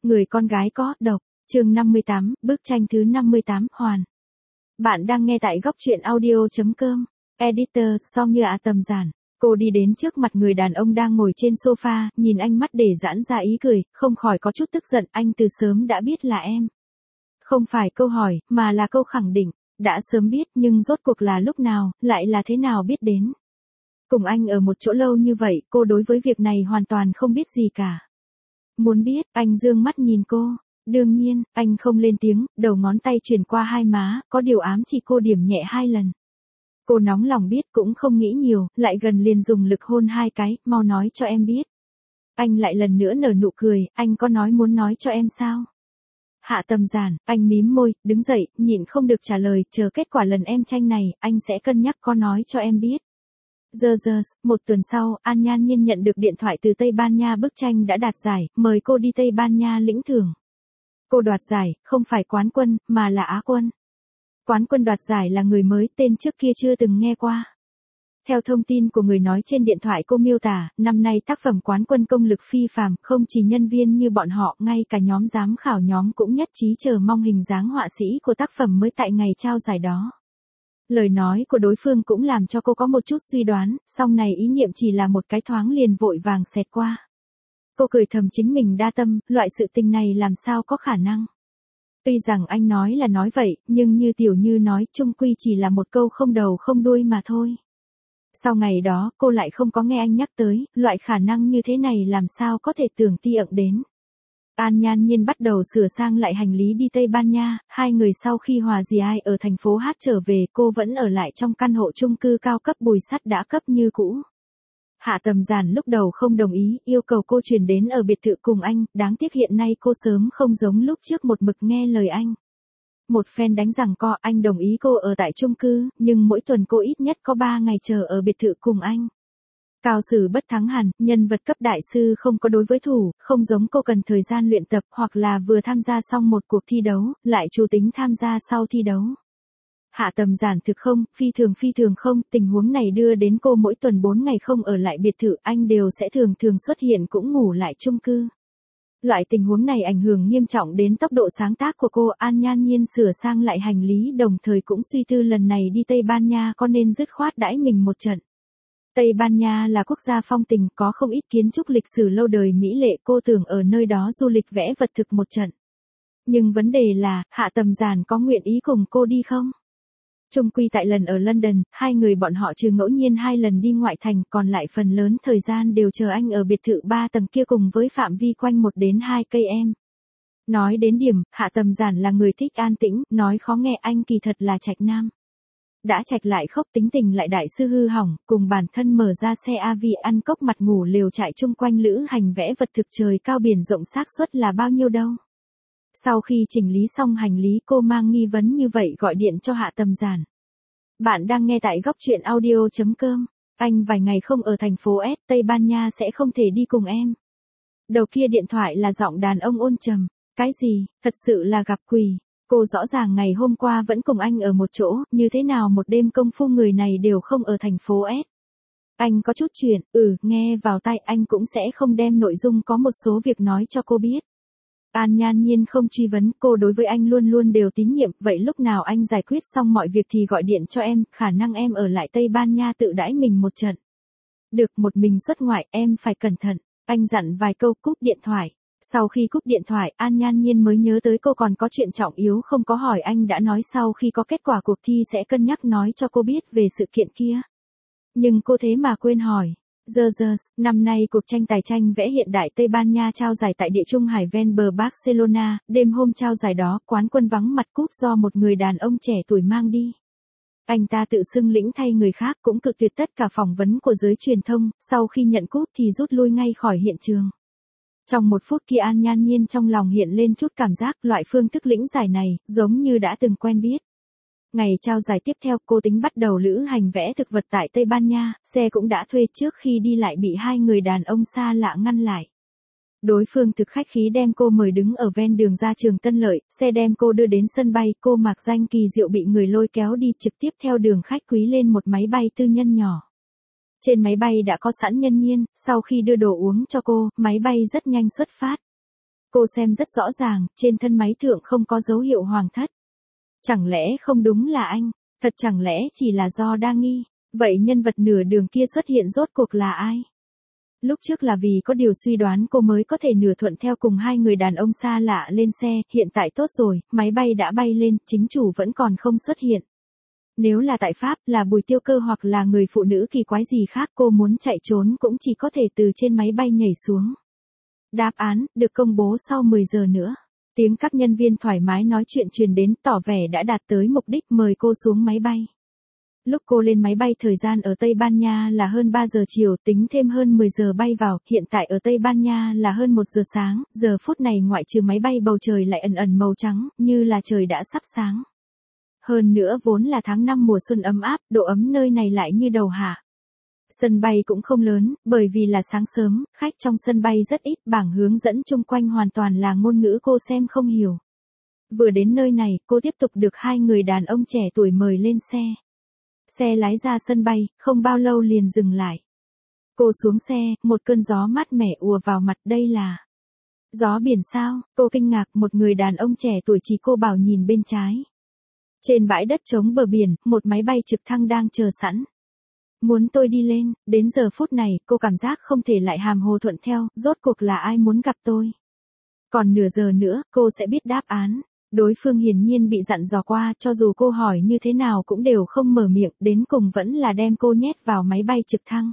Người con gái có độc, chương 58, bức tranh thứ 58, Hoàn. Bạn đang nghe tại góc truyện audio.com. Editor, Song Như Ạ Tầm Giản. Cô đi đến trước mặt người đàn ông đang ngồi trên sofa, nhìn anh mắt để giãn ra ý cười, không khỏi có chút tức giận, anh từ sớm đã biết là em. Không phải câu hỏi, mà là câu khẳng định, đã sớm biết nhưng rốt cuộc là lúc nào, lại là thế nào biết đến. Cùng anh ở một chỗ lâu như vậy, cô đối với việc này hoàn toàn không biết gì cả. Muốn biết, anh dương mắt nhìn cô. Đương nhiên, anh không lên tiếng, đầu ngón tay chuyển qua hai má, có điều ám chỉ cô điểm nhẹ 2 lần. Cô nóng lòng biết cũng không nghĩ nhiều, lại gần liền dùng lực hôn 2 cái, mau nói cho em biết. Anh lại lần nữa nở nụ cười, anh có muốn nói cho em sao? Hạ Tầm Giản, anh mím môi, đứng dậy, nhịn không được trả lời, chờ kết quả lần em tranh này, anh sẽ cân nhắc có nói cho em biết. Một tuần sau, An Nhan Nhiên nhận được điện thoại từ Tây Ban Nha, bức tranh đã đạt giải, mời cô đi Tây Ban Nha lĩnh thưởng. Cô đoạt giải, không phải quán quân, mà là Á quân. Quán quân đoạt giải là người mới, tên trước kia chưa từng nghe qua. Theo thông tin của người nói trên điện thoại cô miêu tả, năm nay tác phẩm quán quân công lực phi phàm, không chỉ nhân viên như bọn họ, ngay cả nhóm giám khảo nhóm cũng nhất trí chờ mong hình dáng họa sĩ của tác phẩm mới tại ngày trao giải đó. Lời nói của đối phương cũng làm cho cô có một chút suy đoán, song này ý niệm chỉ là một cái thoáng liền vội vàng xẹt qua. Cô cười thầm chính mình đa tâm, loại sự tình này làm sao có khả năng. Tuy rằng anh nói là nói vậy, nhưng như Tiểu Như nói, chung quy chỉ là một câu không đầu không đuôi mà thôi. Sau ngày đó, cô lại không có nghe anh nhắc tới, loại khả năng như thế này làm sao có thể tưởng tượng đến. An Nhan Nhiên bắt đầu sửa sang lại hành lý đi Tây Ban Nha, 2 người sau khi hòa dì ai ở thành phố Hát trở về, cô vẫn ở lại trong căn hộ chung cư cao cấp Bùi Sắt đã cấp như cũ. Hạ Tầm Giản lúc đầu không đồng ý, yêu cầu cô chuyển đến ở biệt thự cùng anh, đáng tiếc hiện nay cô sớm không giống lúc trước một mực nghe lời anh. Một phen đánh giằng co, anh đồng ý cô ở tại chung cư, nhưng mỗi tuần cô ít nhất có 3 ngày chờ ở biệt thự cùng anh. Cao sử bất thắng hẳn, nhân vật cấp đại sư không có đối với thủ, không giống cô cần thời gian luyện tập hoặc là vừa tham gia xong một cuộc thi đấu, lại chủ tính tham gia sau thi đấu. Hạ Tầm Giản thực không, phi thường không, tình huống này đưa đến cô mỗi tuần 4 ngày không ở lại biệt thự, anh đều sẽ thường xuất hiện cũng ngủ lại chung cư. Loại tình huống này ảnh hưởng nghiêm trọng đến tốc độ sáng tác của cô. An Nhan Nhiên sửa sang lại hành lý đồng thời cũng suy tư lần này đi Tây Ban Nha có nên dứt khoát đãi mình một trận. Tây Ban Nha là quốc gia phong tình, có không ít kiến trúc lịch sử lâu đời mỹ lệ, cô tưởng ở nơi đó du lịch vẽ vật thực một trận. Nhưng vấn đề là, Hạ Tầm Giản có nguyện ý cùng cô đi không? Chung quy tại lần ở London, 2 người bọn họ trừ ngẫu nhiên 2 lần đi ngoại thành, còn lại phần lớn thời gian đều chờ anh ở biệt thự 3 tầng kia cùng với phạm vi quanh 1 đến 2 cây em. Nói đến điểm, Hạ Tầm Giản là người thích an tĩnh, nói khó nghe, anh kỳ thật là trạch nam. Đã trạch lại khóc, tính tình lại đại sư hư hỏng, cùng bản thân mở ra xe AV ăn cốc mặt ngủ lều trại chung quanh lữ hành vẽ vật thực trời cao biển rộng, xác suất là bao nhiêu đâu. Sau khi chỉnh lý xong hành lý, cô mang nghi vấn như vậy gọi điện cho Hạ Tầm Giản. Bạn đang nghe tại góc truyện audio.com. Anh vài ngày không ở thành phố S, Tây Ban Nha sẽ không thể đi cùng em. Đầu kia điện thoại là giọng đàn ông ôn trầm. Cái gì, thật sự là gặp quỷ. Cô rõ ràng ngày hôm qua vẫn cùng anh ở một chỗ, như thế nào một đêm công phu người này đều không ở thành phố S. Anh có chút chuyện, nghe vào tai, anh cũng sẽ không đem nội dung có một số việc nói cho cô biết. An Nhan Nhiên không truy vấn, cô đối với anh luôn luôn đều tín nhiệm, vậy lúc nào anh giải quyết xong mọi việc thì gọi điện cho em, khả năng em ở lại Tây Ban Nha tự đãi mình một trận. Được, một mình xuất ngoại, em phải cẩn thận. Anh dặn vài câu, cúp điện thoại. Sau khi cúp điện thoại, An Nhan Nhiên mới nhớ tới cô còn có chuyện trọng yếu không có hỏi, anh đã nói sau khi có kết quả cuộc thi sẽ cân nhắc nói cho cô biết về sự kiện kia. Nhưng cô thế mà quên hỏi. Năm nay cuộc tranh tài tranh vẽ hiện đại Tây Ban Nha trao giải tại địa trung hải ven bờ Barcelona, đêm hôm trao giải đó, quán quân vắng mặt cúp do một người đàn ông trẻ tuổi mang đi. Anh ta tự xưng lĩnh thay người khác, cũng cự tuyệt tất cả phỏng vấn của giới truyền thông, sau khi nhận cúp thì rút lui ngay khỏi hiện trường. Trong 1 phút kia An Nhan Nhiên trong lòng hiện lên chút cảm giác loại phương thức lĩnh giải này, giống như đã từng quen biết. Ngày trao giải tiếp theo, cô tính bắt đầu lữ hành vẽ thực vật tại Tây Ban Nha, xe cũng đã thuê, trước khi đi lại bị 2 người đàn ông xa lạ ngăn lại. Đối phương thực khách khí đem cô mời đứng ở ven đường ra trường Tân Lợi, xe đem cô đưa đến sân bay, cô mặc danh kỳ diệu bị người lôi kéo đi trực tiếp theo đường khách quý lên một máy bay tư nhân nhỏ. Trên máy bay đã có sẵn nhân viên, sau khi đưa đồ uống cho cô, máy bay rất nhanh xuất phát. Cô xem rất rõ ràng, trên thân máy thượng không có dấu hiệu hoàng thất. Chẳng lẽ không đúng là anh? Thật chẳng lẽ chỉ là do đa nghi? Vậy nhân vật nửa đường kia xuất hiện rốt cuộc là ai? Lúc trước là vì có điều suy đoán cô mới có thể nửa thuận theo cùng hai người đàn ông xa lạ lên xe, hiện tại tốt rồi, máy bay đã bay lên, chính chủ vẫn còn không xuất hiện. Nếu là tại Pháp, là Bùi Tiêu Cơ hoặc là người phụ nữ kỳ quái gì khác, cô muốn chạy trốn cũng chỉ có thể từ trên máy bay nhảy xuống. Đáp án, được công bố sau 10 giờ nữa. Tiếng các nhân viên thoải mái nói chuyện truyền đến, tỏ vẻ đã đạt tới mục đích, mời cô xuống máy bay. Lúc cô lên máy bay thời gian ở Tây Ban Nha là hơn 3 giờ chiều, tính thêm hơn 10 giờ bay vào, hiện tại ở Tây Ban Nha là hơn 1 giờ sáng, giờ phút này ngoại trừ máy bay bầu trời lại ẩn ẩn màu trắng, như là trời đã sắp sáng. Hơn nữa vốn là tháng 5 mùa xuân ấm áp, độ ấm nơi này lại như đầu hạ. Sân bay cũng không lớn, bởi vì là sáng sớm, khách trong sân bay rất ít, bảng hướng dẫn chung quanh hoàn toàn là ngôn ngữ cô xem không hiểu. Vừa đến nơi này, cô tiếp tục được hai người đàn ông trẻ tuổi mời lên xe. Xe lái ra sân bay, không bao lâu liền dừng lại. Cô xuống xe, một cơn gió mát mẻ ùa vào mặt, đây là gió biển sao? Cô kinh ngạc, một người đàn ông trẻ tuổi chỉ cô bảo nhìn bên trái. Trên bãi đất trống bờ biển, một máy bay trực thăng đang chờ sẵn. Muốn tôi đi lên, đến giờ phút này, cô cảm giác không thể lại hàm hồ thuận theo, rốt cuộc là ai muốn gặp tôi. Còn nửa giờ nữa, cô sẽ biết đáp án. Đối phương hiển nhiên bị dặn dò qua, cho dù cô hỏi như thế nào cũng đều không mở miệng, đến cùng vẫn là đem cô nhét vào máy bay trực thăng.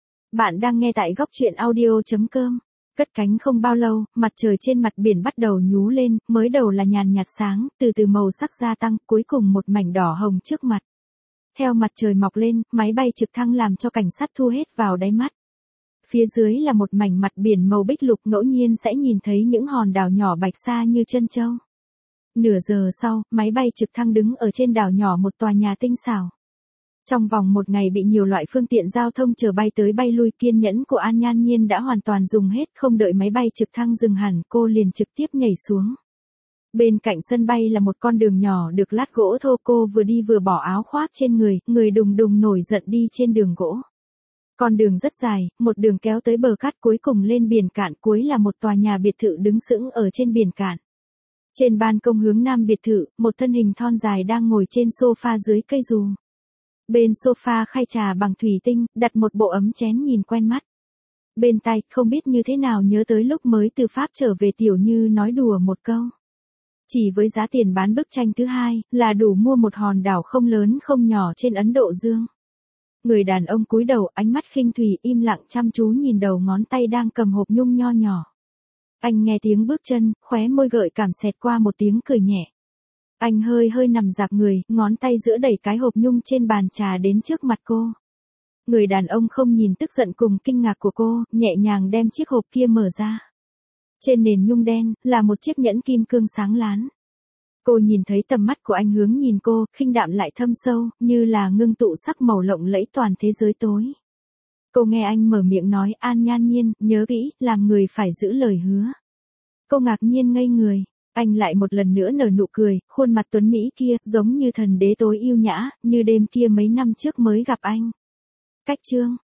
Bạn đang nghe tại góc truyện audio.com. Cất cánh không bao lâu, mặt trời trên mặt biển bắt đầu nhú lên, mới đầu là nhàn nhạt sáng, từ từ màu sắc gia tăng, cuối cùng một mảnh đỏ hồng trước mặt. Theo mặt trời mọc lên, máy bay trực thăng làm cho cảnh sát thu hết vào đáy mắt. Phía dưới là một mảnh mặt biển màu bích lục, ngẫu nhiên sẽ nhìn thấy những hòn đảo nhỏ bạch xa như chân châu. Nửa giờ sau, máy bay trực thăng đứng ở trên đảo nhỏ một tòa nhà tinh xảo. Trong vòng một ngày bị nhiều loại phương tiện giao thông chở bay tới bay lui, kiên nhẫn của An Nhan Nhiên đã hoàn toàn dùng hết, không đợi máy bay trực thăng dừng hẳn, cô liền trực tiếp nhảy xuống. Bên cạnh sân bay là một con đường nhỏ được lát gỗ thô, cô vừa đi vừa bỏ áo khoác trên người đùng đùng nổi giận đi trên đường gỗ. Con đường rất dài, một đường kéo tới bờ cát, cuối cùng lên biển cạn, cuối là một tòa nhà biệt thự đứng sững ở trên biển cạn. Trên ban công hướng nam biệt thự, một thân hình thon dài đang ngồi trên sofa dưới cây dù. Bên sofa khay trà bằng thủy tinh, đặt một bộ ấm chén nhìn quen mắt. Bên tai, không biết như thế nào nhớ tới lúc mới từ Pháp trở về, Tiểu Như nói đùa một câu. Chỉ với giá tiền bán bức tranh thứ hai, là đủ mua một hòn đảo không lớn không nhỏ trên Ấn Độ Dương. Người đàn ông cúi đầu, ánh mắt khinh thủy, im lặng chăm chú nhìn đầu ngón tay đang cầm hộp nhung nho nhỏ. Anh nghe tiếng bước chân, khóe môi gợi cảm xẹt qua một tiếng cười nhẹ. Anh hơi nằm dạp người, ngón tay giữa đẩy cái hộp nhung trên bàn trà đến trước mặt cô. Người đàn ông không nhìn tức giận cùng kinh ngạc của cô, nhẹ nhàng đem chiếc hộp kia mở ra. Trên nền nhung đen, là một chiếc nhẫn kim cương sáng láng. Cô nhìn thấy tầm mắt của anh hướng nhìn cô, khinh đạm lại thâm sâu, như là ngưng tụ sắc màu lộng lẫy toàn thế giới tối. Cô nghe anh mở miệng nói, An Nhan Nhiên, nhớ kỹ, làm người phải giữ lời hứa. Cô ngạc nhiên ngây người, anh lại một lần nữa nở nụ cười, khuôn mặt tuấn Mỹ kia, giống như thần đế tối yêu nhã, như đêm kia mấy năm trước mới gặp anh. Cách chương